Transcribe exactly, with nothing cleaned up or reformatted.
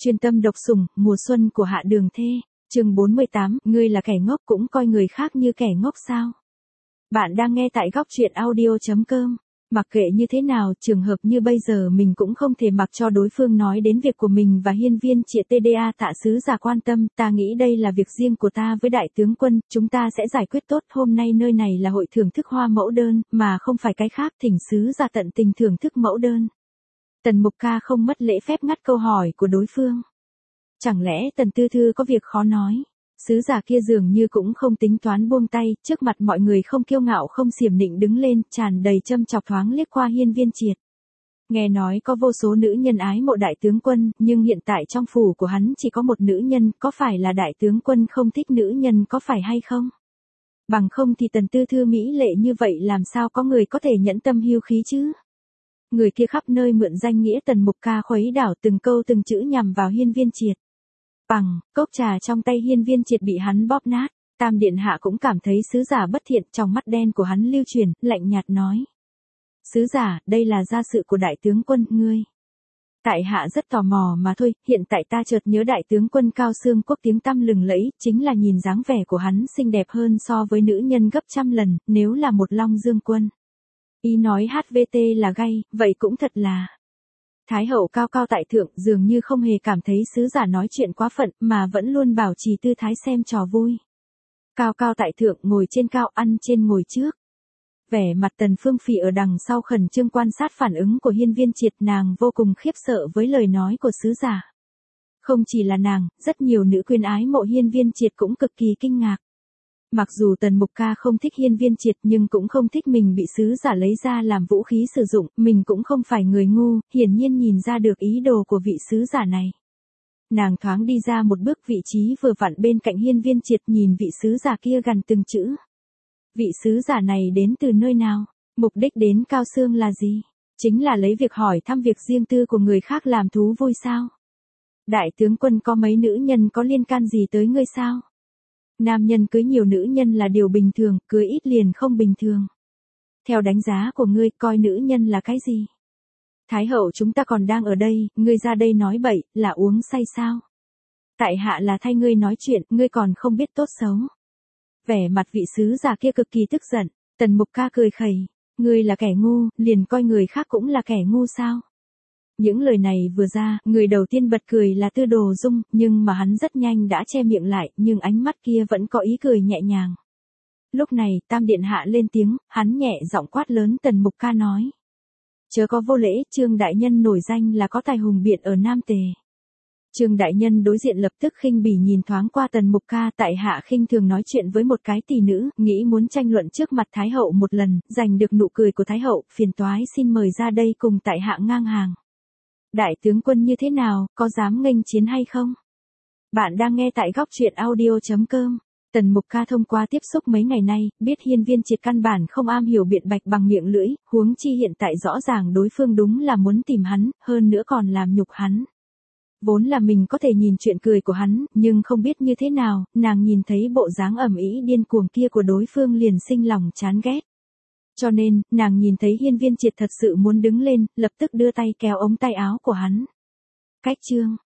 Chuyên tâm độc sủng, mùa xuân của Hạ Đường Thê, chương bốn mươi tám, ngươi là kẻ ngốc cũng coi người khác như kẻ ngốc sao? Bạn đang nghe tại góc truyện audio chấm com. Mặc kệ như thế nào, trường hợp như bây giờ mình cũng không thể mặc cho đối phương nói đến việc của mình và hiên viên triệt tê đê a Tạ sứ giả quan tâm, ta nghĩ đây là việc riêng của ta với đại tướng quân, chúng ta sẽ giải quyết tốt, hôm nay nơi này là hội thưởng thức hoa mẫu đơn, mà không phải cái khác, thỉnh sứ giả tận tình thưởng thức mẫu đơn. Tần Mục Ca không mất lễ phép ngắt câu hỏi của đối phương. Chẳng lẽ Tần Tư Thư có việc khó nói? Sứ giả kia dường như cũng không tính toán buông tay, trước mặt mọi người không kiêu ngạo không xiểm nịnh đứng lên, tràn đầy châm chọc thoáng liếc qua hiên viên triệt. Nghe nói có vô số nữ nhân ái mộ đại tướng quân, nhưng hiện tại trong phủ của hắn chỉ có một nữ nhân, có phải là đại tướng quân không thích nữ nhân có phải hay không? Bằng không thì Tần Tư Thư mỹ lệ như vậy làm sao có người có thể nhẫn tâm hiu khí chứ? Người kia khắp nơi mượn danh nghĩa Tần Mục Ca khuấy đảo từng câu từng chữ nhằm vào hiên viên triệt. Bằng, cốc trà trong tay hiên viên triệt bị hắn bóp nát, Tam Điện Hạ cũng cảm thấy sứ giả bất thiện, trong mắt đen của hắn lưu chuyển, lạnh nhạt nói. Sứ giả, đây là gia sự của đại tướng quân, ngươi. Tại hạ rất tò mò mà thôi, hiện tại ta chợt nhớ đại tướng quân Cao Xương Quốc tiếng tăm lừng lẫy, chính là nhìn dáng vẻ của hắn xinh đẹp hơn so với nữ nhân gấp trăm lần, nếu là một Long Dương quân. Ý nói hát vê tê là gay, vậy cũng thật là. Thái hậu cao cao tại thượng dường như không hề cảm thấy sứ giả nói chuyện quá phận mà vẫn luôn bảo trì tư thái xem trò vui. Cao cao tại thượng ngồi trên cao ăn trên ngồi trước. Vẻ mặt Tần Phương Phỉ ở đằng sau khẩn trương quan sát phản ứng của hiên viên triệt, nàng vô cùng khiếp sợ với lời nói của sứ giả. Không chỉ là nàng, rất nhiều nữ quyến ái mộ hiên viên triệt cũng cực kỳ kinh ngạc. Mặc dù Tần Mục Ca không thích hiên viên triệt nhưng cũng không thích mình bị sứ giả lấy ra làm vũ khí sử dụng, mình cũng không phải người ngu, hiển nhiên nhìn ra được ý đồ của vị sứ giả này. Nàng thoáng đi ra một bước, vị trí vừa vặn bên cạnh hiên viên triệt, nhìn vị sứ giả kia gần từng chữ. Vị sứ giả này đến từ nơi nào? Mục đích đến Cao Xương là gì? Chính là lấy việc hỏi thăm việc riêng tư của người khác làm thú vui sao? Đại tướng quân có mấy nữ nhân có liên can gì tới ngươi sao? Nam nhân cưới nhiều nữ nhân là điều bình thường, cưới ít liền không bình thường. Theo đánh giá của ngươi, coi nữ nhân là cái gì? Thái hậu chúng ta còn đang ở đây, ngươi ra đây nói bậy, là uống say sao? Tại hạ là thay ngươi nói chuyện, ngươi còn không biết tốt xấu. Vẻ mặt vị sứ giả kia cực kỳ tức giận, Tần Mục Ca cười khẩy, ngươi là kẻ ngu, liền coi người khác cũng là kẻ ngu sao? Những lời này vừa ra, người đầu tiên bật cười là Tư Đồ Dung, nhưng mà hắn rất nhanh đã che miệng lại, nhưng ánh mắt kia vẫn có ý cười nhẹ nhàng. Lúc này, Tam Điện Hạ lên tiếng, hắn nhẹ giọng quát lớn Tần Mục Ca nói. Chớ có vô lễ, Trương đại nhân nổi danh là có tài hùng biện ở Nam Tề. Trương đại nhân đối diện lập tức khinh bỉ nhìn thoáng qua Tần Mục Ca, tại hạ khinh thường nói chuyện với một cái tỷ nữ, nghĩ muốn tranh luận trước mặt Thái hậu một lần, giành được nụ cười của Thái hậu, phiền toái xin mời ra đây cùng tại hạ ngang hàng. Đại tướng quân như thế nào, có dám nghênh chiến hay không? Bạn đang nghe tại góc truyện audio chấm com. Tần Mục Ca thông qua tiếp xúc mấy ngày nay, biết hiên viên triệt căn bản không am hiểu biện bạch bằng miệng lưỡi, huống chi hiện tại rõ ràng đối phương đúng là muốn tìm hắn, hơn nữa còn làm nhục hắn. Vốn là mình có thể nhìn chuyện cười của hắn, nhưng không biết như thế nào, nàng nhìn thấy bộ dáng ầm ĩ điên cuồng kia của đối phương liền sinh lòng chán ghét. Cho nên, nàng nhìn thấy hiên viên triệt thật sự muốn đứng lên, lập tức đưa tay kéo ống tay áo của hắn. Cách chương